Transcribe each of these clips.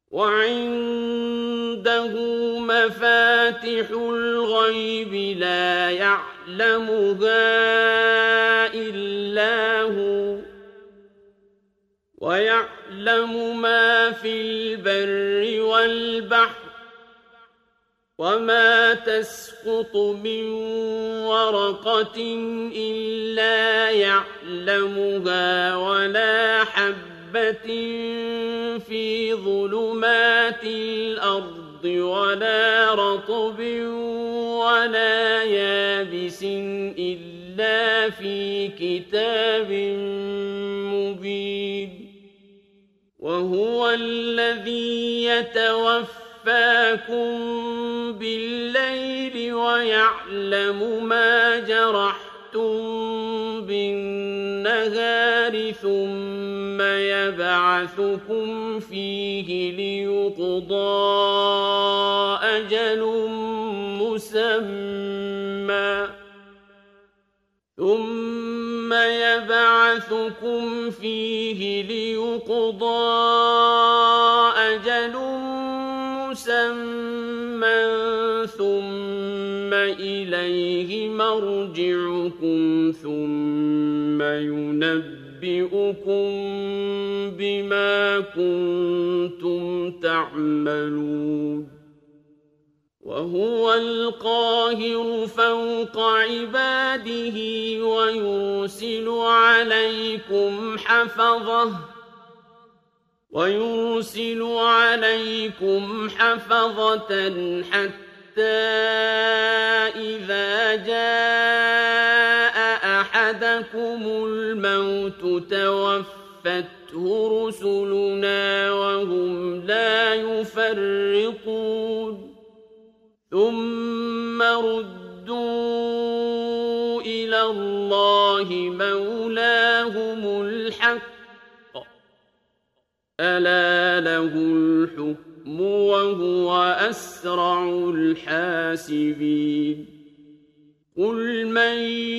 وعنده مفاتح الغيب لا يعلمها إلا هو ويعلم ما في البر والبحر وما تسقط من ورقة إلا يعلمها ولا حبة في ظلمات الأرض ولا رطب ولا يابس إلا في كتاب مبين وهو الذي يتوفاكم بالليل ويعلم ما جرحتم بالنهار ثم يبعثكم فيه ليقضى أجل مسمى ثم إليه مرجعكم ثم ينبئكم بما كنتم تعملون وهو القاهر فوق عباده ويرسل عليكم حفظة حتى إذا جاء أحدكم الموت توفته رسلنا وهم لا يفرطون ثم ردوا إلى الله مولاهم الحق ألا له الحكم وهو أسرع الحاسبين قل من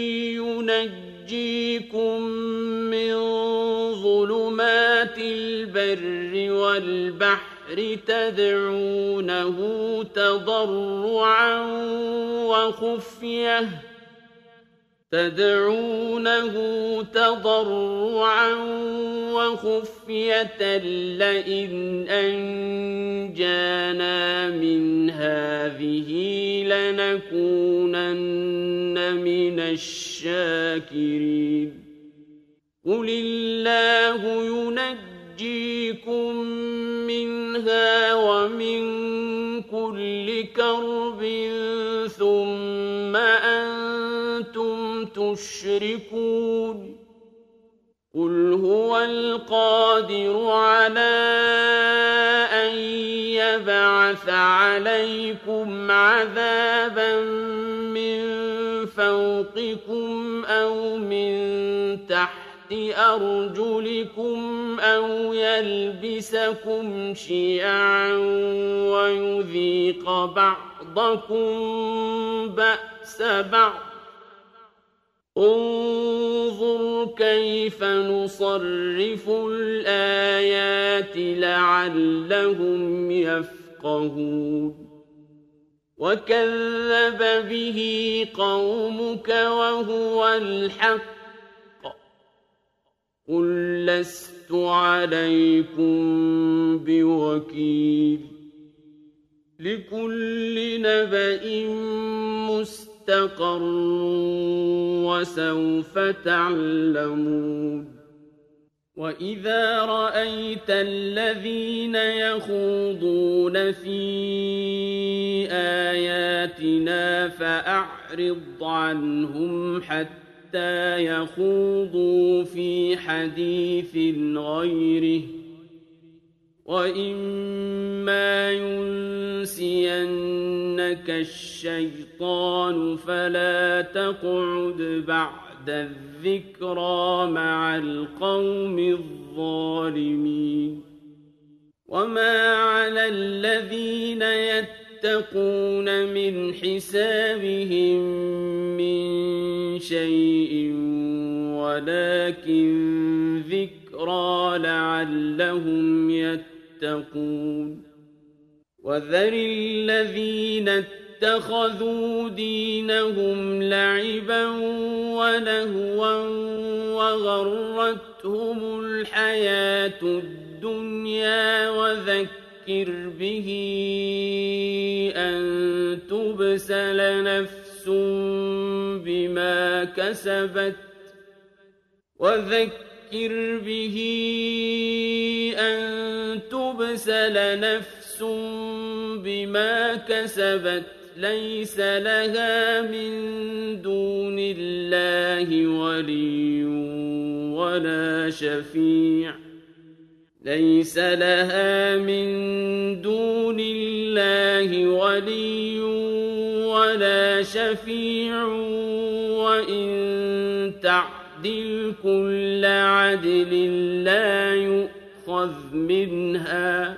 ينجيكم من ظلمات البر والبحر تدعونه تضرعا وخفية لئن أنجانا من هذه لنكونن من الشاكرين قل الله ينجيكم منها ومن كل كرب ثم أنتم تشركون قل هو القادر على أن يبعث عليكم عذابا من فوقكم أو من تحت أرجلكم أو يلبسكم شيعا ويذيق بعضكم بأس بعض انظر كيف نصرف الآيات لعلهم يفقهون وكذب به قومك وهو الحق قل لست عليكم بوكيل لكل نبأ مستقر وسوف تعلمون وإذا رأيت الذين يخوضون في آياتنا فأعرض عنهم حتى يخوضوا في حديث غيره وإما ينسينك الشيطان فلا تقعد بعد الذكرى مع القوم الظالمين وما على الذين يتقون من حسابهم من شيء ولكن ذكرى لعلهم يتقون يتقون وذر الذين اتخذوا دينهم لعبا ولهوا وغرتهم الحياة الدنيا وذكر به أن تبسل نفس بما كسبت ليس لها من دون الله ولي ولا شفيع وإن تعدل كل عدل لا يؤخذ منها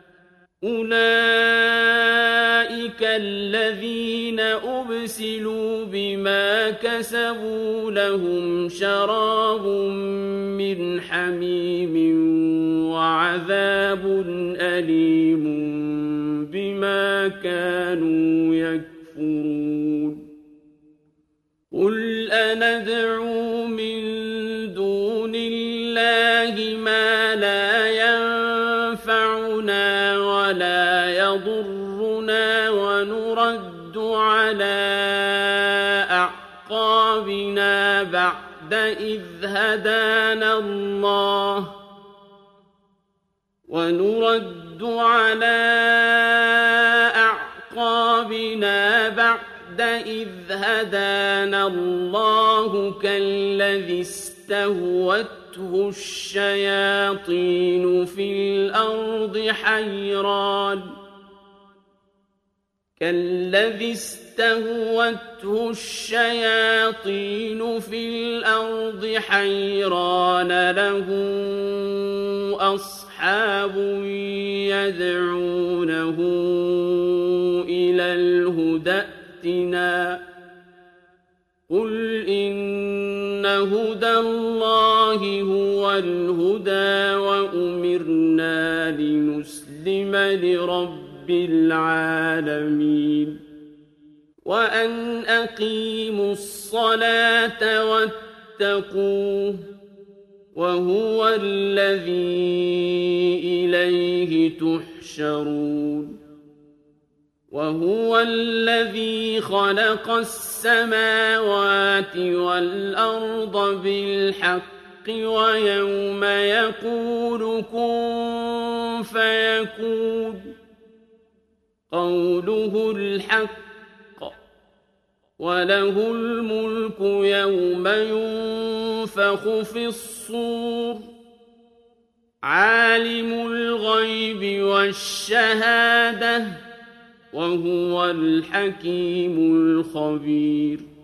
أولئك الذين أبسلوا بما كسبوا لهم شراب من حميم وعذاب أليم بما كانوا يكفرون قل أندعو من دون الله ما لا ينفعنا ولا يضرنا ونرد على أعقابنا بعد إذ هدانا الله كالذي استهوته الشياطين في الأرض حيران له أصحاب يدعونه إلى الهدى ائتنا قل إن هدى الله هو الهدى وأمرنا لنسلم لرب العالمين وأن أقيموا الصلاة واتقوه وهو الذي إليه تحشرون وهو الذي خلق السماوات والأرض بالحق ويوم يقول كن فيكون قوله الحق وله الملك يوم ينفخ في الصور عالم الغيب والشهادة وهو الحكيم الخبير